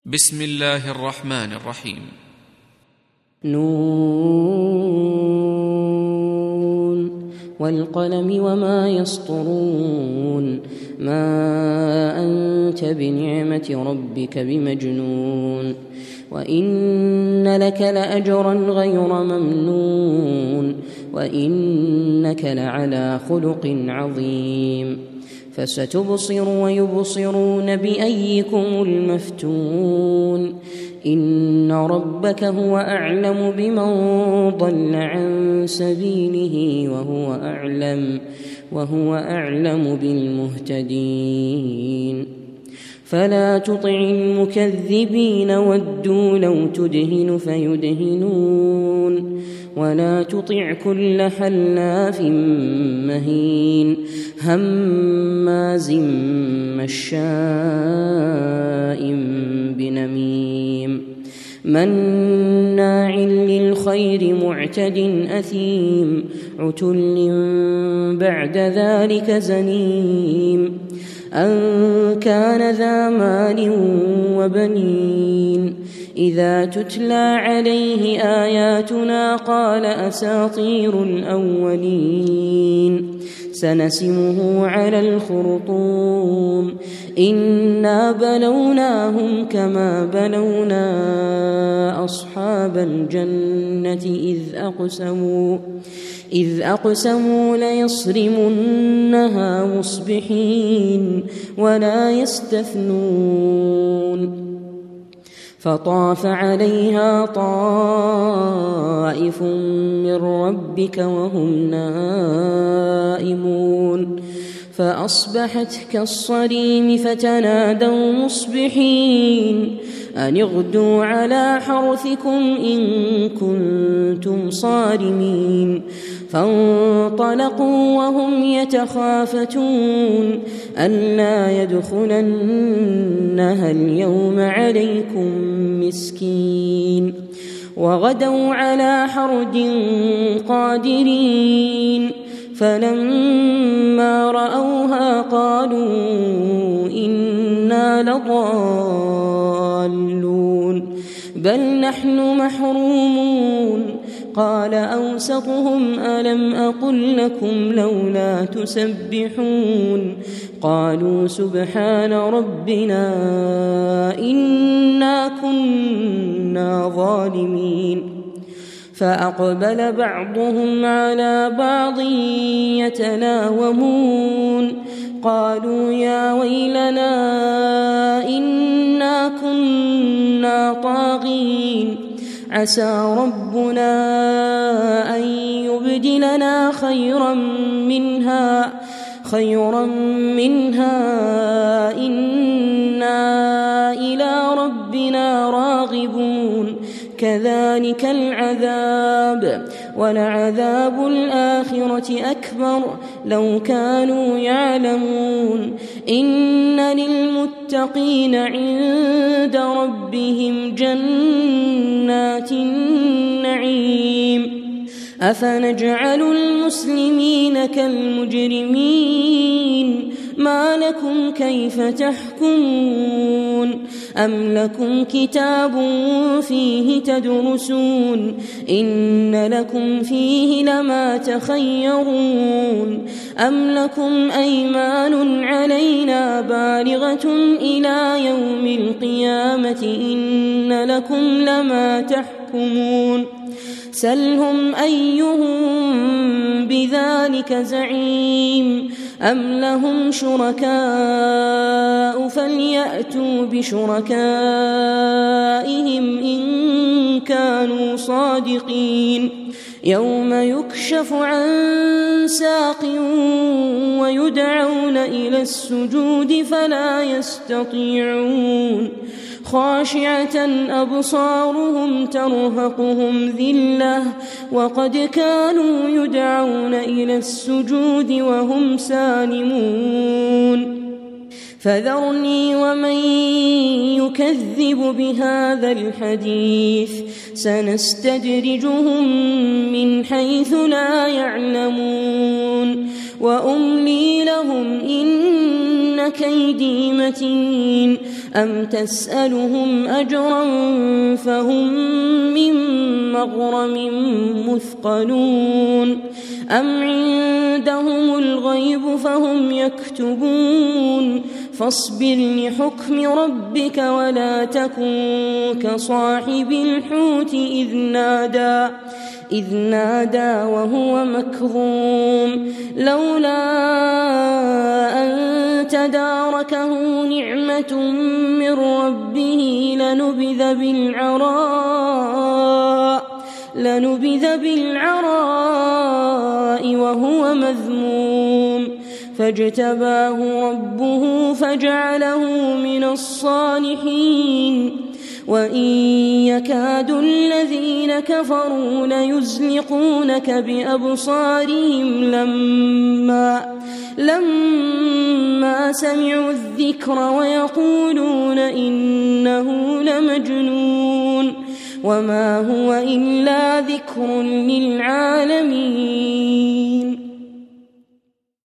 بسم الله الرحمن الرحيم. نون والقلم وما يسطرون ما أنت بنعمة ربك بمجنون وإن لك لأجرا غير ممنون وإنك لعلى خلق عظيم فستبصر ويبصرون بأيكم المفتون إن ربك هو أعلم بمن ضل عن سبيله وهو أعلم بالمهتدين فلا تطع المكذبين ودوا لو تدهن فيدهنون ولا تطع كل حلاف مهين هماز مشاء بنميم مناع للخير معتد أثيم عتل بعد ذلك زنيم أن كان ذا مال وبنين إذا تتلى عليه آياتنا قال أساطير الأولين سنسمه على الخرطوم إنا بلوناهم كما بلونا أصحاب الجنة إذ أقسموا ليصرمنها مصبحين ولا يستثنون فطاف عليها طائف من ربك وهم نائمون فأصبحت كالصريم فتنادوا مصبحين أن اغدوا على حرثكم إن كنتم صارمين فانطلقوا وهم يتخافتون ألا يدخلنها اليوم عليكم مسكين وغدوا على حرد قادرين فلما رأوها قالوا إنا لضالون بل نحن محرومون قال أوسطهم ألم أقل لكم لولا تسبحون قالوا سبحان ربنا إنا كنا ظالمين فأقبل بعضهم على بعض يتلاومون قالوا يا ويلنا إنا كنا طاغين عسى ربنا أن يبدلنا خيرا منها إنا إلى ربنا راغبون كذلك العذاب ولعذاب الآخرة أكبر لو كانوا يعلمون إن للمتقين عند ربهم جنات النعيم أفنجعل المسلمين كالمجرمين ما لكم كيف تحكمون أم لكم كتاب فيه تدرسون إن لكم فيه لما تخيرون أم لكم أيمان علينا بالغة إلى يوم القيامة إن لكم لما تحكمون سلهم أيهم بذلك زعيم أم لهم شركاء فليأتوا بشركائهم إن كانوا صادقين يوم يكشف عن ساق ويدعون إلى السجود فلا يستطيعون خاشعة أبصارهم ترهقهم ذلة وقد كانوا يدعون إلى السجود وهم سالمون فذرني ومن يكذب بهذا الحديث سنستدرجهم من حيث لا يعلمون وأملي لهم إن كيدي متين أم تسألهم أجرا فهم من مغرم مثقلون أم عندهم الغيب فهم يكتبون فاصبر لحكم ربك ولا تكن كصاحب الحوت إذ نادى وهو مكظوم لولا أن تداركه نعمة من ربه لنبذ بالعراء وهو مذموم فاجتباه ربه فجعله من الصالحين وإن يكاد الذين كفروا ليزلقونك بأبصارهم لما سمعوا الذكر ويقولون إنه لمجنون وما هو إلا ذكر للعالمين